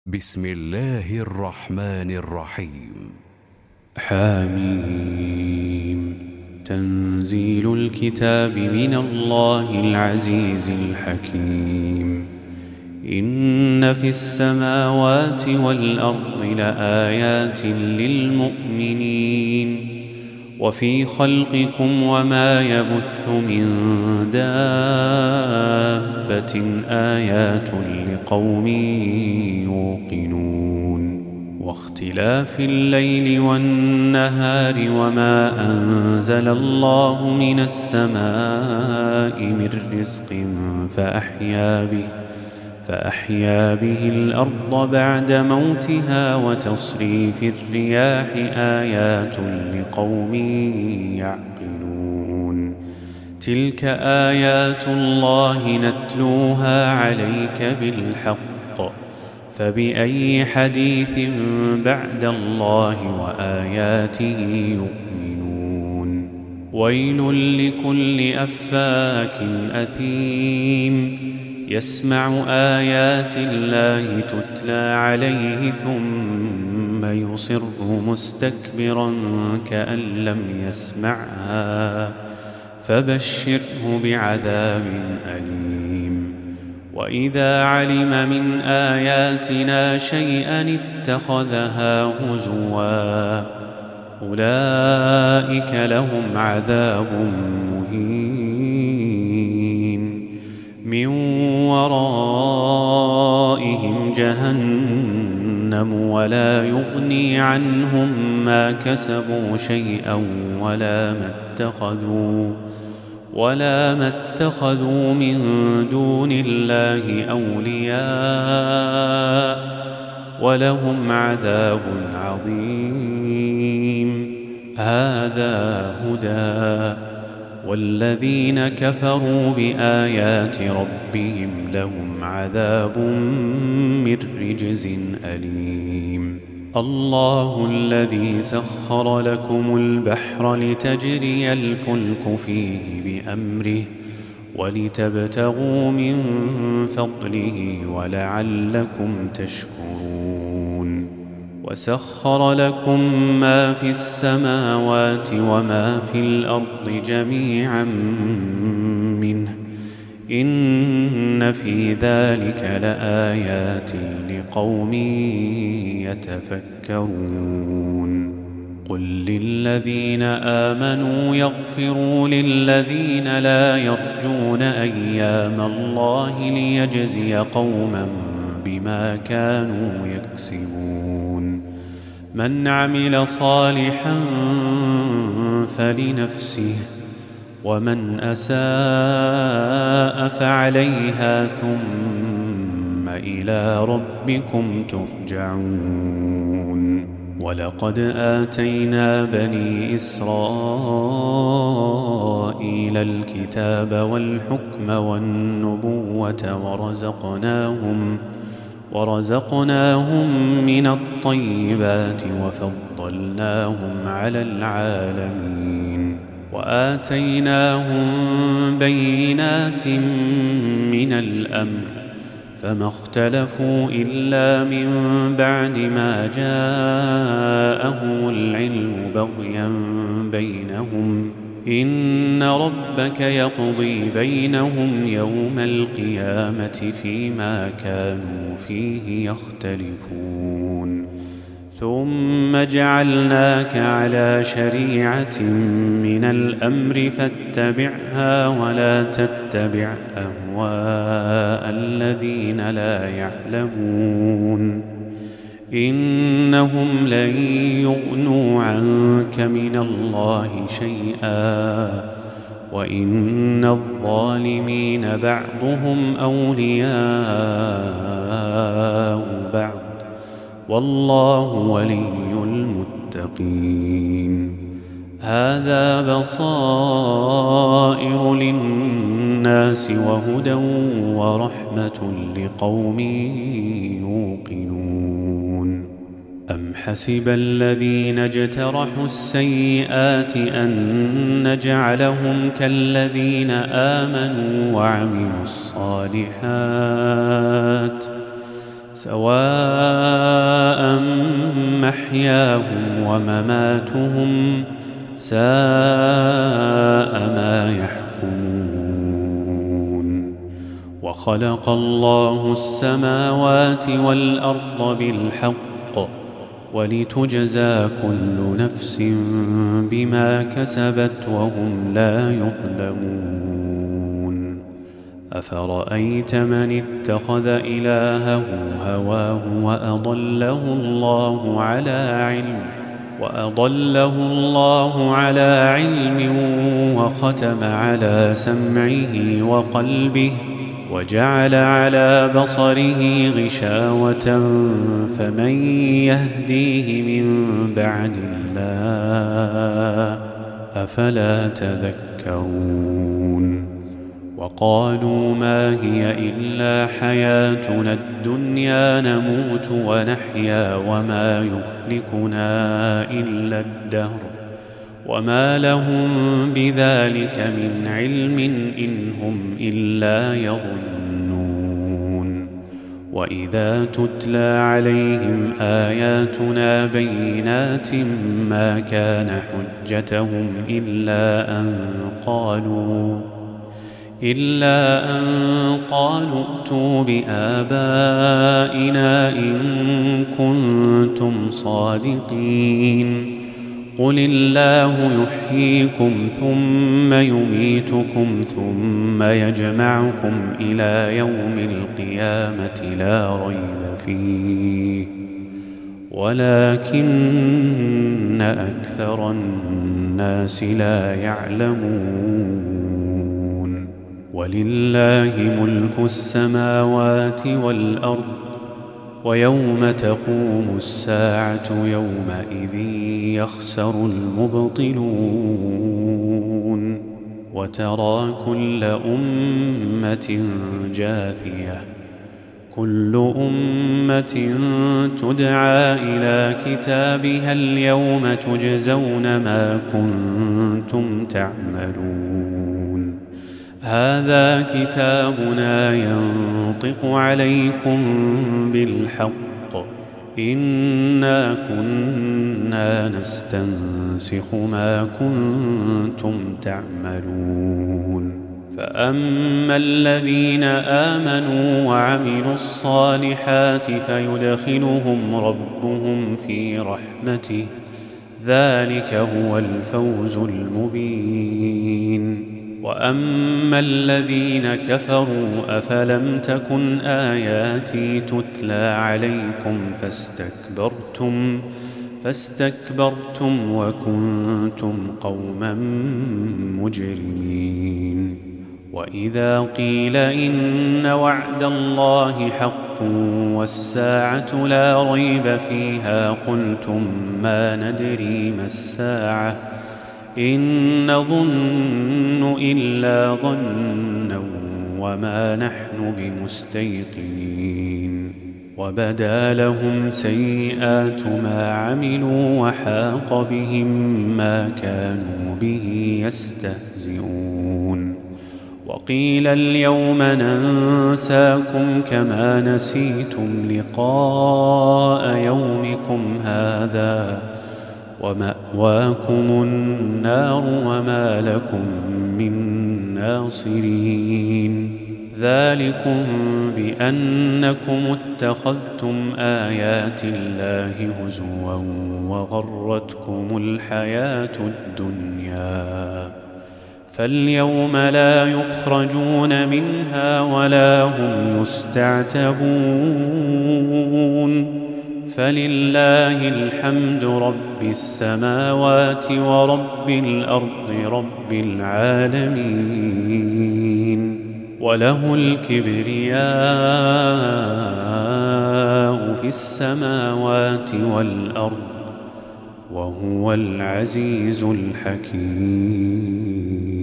بسم الله الرحمن الرحيم. حميم. تنزيل الكتاب من الله العزيز الحكيم. إن في السماوات والأرض لآيات للمؤمنين وفي خلقكم وما يبث من دابة آيات لقوم يوقنون واختلاف الليل والنهار وما أنزل الله من السماء من رزق فأحيا به الأرض بعد موتها وتصريف الرياح آيات لقوم يعقلون. تلك آيات الله نتلوها عليك بالحق فبأي حديث بعد الله وآياته يؤمنون. ويل لكل أفاك أثيم يسمع آيات الله تتلى عليه ثم يصر مستكبرا كأن لم يسمعها فبشره بعذاب أليم. وإذا علم من آياتنا شيئا اتخذها هزوا أولئك لهم عذاب مهين من ورائهم جهنم ولا يغني عنهم ما كسبوا شيئا ولا ما اتخذوا من دون الله أولياء ولهم عذاب عظيم. هذا هدى والذين كفروا بآيات ربهم لهم عذاب من رجز أليم. الله الذي سخر لكم البحر لتجري الفلك فيه بأمره ولتبتغوا من فضله ولعلكم تشكرون. وسخر لكم ما في السماوات وما في الأرض جميعا منه إن في ذلك لآيات لقوم يتفكرون. قل للذين آمنوا يغفروا للذين لا يرجون أيام الله ليجزي قوما بما كانوا يكسبون. من عمل صالحا فلنفسه ومن أساء فعليها ثم إلى ربكم ترجعون. ولقد آتينا بني إسرائيل الكتاب والحكم والنبوة ورزقناهم من الطيبات وفضلناهم على العالمين وآتيناهم بينات من الأمر فما اختلفوا إلا من بعد ما جاءهم العلم بغيا بينهم إن ربك يقضي بينهم يوم القيامة فيما كانوا فيه يختلفون. ثم جعلناك على شريعة من الأمر فاتبعها ولا تتبع أهواء الذين لا يعلمون إنهم لن يغنوا عنك من الله شيئا وإن الظالمين بعضهم أولياء بعض والله ولي المتقين. هذا بصائر للناس وهدى ورحمة لقوم يوقنون. أم حسب الذين اجترحوا السيئات أن نجعلهم كالذين آمنوا وعملوا الصالحات سواء محياهم ومماتهم ساء ما يحكمون. وخلق الله السماوات والأرض بالحق ولتجزى كل نفس بما كسبت وهم لا يظلمون. أفرأيت من اتخذ إلهه هواه وأضله الله على علم وختم على سمعه وقلبه وجعل على بصره غشاوة فمن يهديه من بعد الله أفلا تذكرون. وقالوا ما هي إلا حياتنا الدنيا نموت ونحيا وما يهلكنا إلا الدهر وما لهم بذلك من علم إن هم إلا يظنون. وإذا تتلى عليهم آياتنا بينات ما كان حجتهم إلا أن قالوا ائتوا بآبائنا إن كنتم صادقين. قل الله يحييكم ثم يميتكم ثم يجمعكم إلى يوم القيامة لا ريب فيه ولكن أكثر الناس لا يعلمون. ولله ملك السماوات والأرض ويوم تقوم الساعة يومئذ يخسر المبطلون. وترى كل أمة جاثية كل أمة تدعى إلى كتابها اليوم تجزون ما كنتم تعملون. هذا كتابنا ينطق عليكم بالحق إنا كنا نستنسخ ما كنتم تعملون. فأما الذين آمنوا وعملوا الصالحات فيدخلهم ربهم في رحمته ذلك هو الفوز المبين. وأما الذين كفروا أفلم تكن آياتي تتلى عليكم فاستكبرتم وكنتم قوما مجرمين. وإذا قيل إن وعد الله حق والساعة لا ريب فيها قلتم ما ندري ما الساعة إن نظن إلا ظنا وما نحن بمستيقنين. وبدا لهم سيئات ما عملوا وحاق بهم ما كانوا به يستهزئون. وقيل اليوم ننساكم كما نسيتم لقاء يومكم هذا ومأواكم النار وما لكم من ناصرين. ذلكم بأنكم اتخذتم آيات الله هزوا وغرتكم الحياة الدنيا فاليوم لا يخرجون منها ولا هم يستعتبون. فلله الحمد رب السماوات ورب الأرض رب العالمين وله الكبرياء في السماوات والأرض وهو العزيز الحكيم.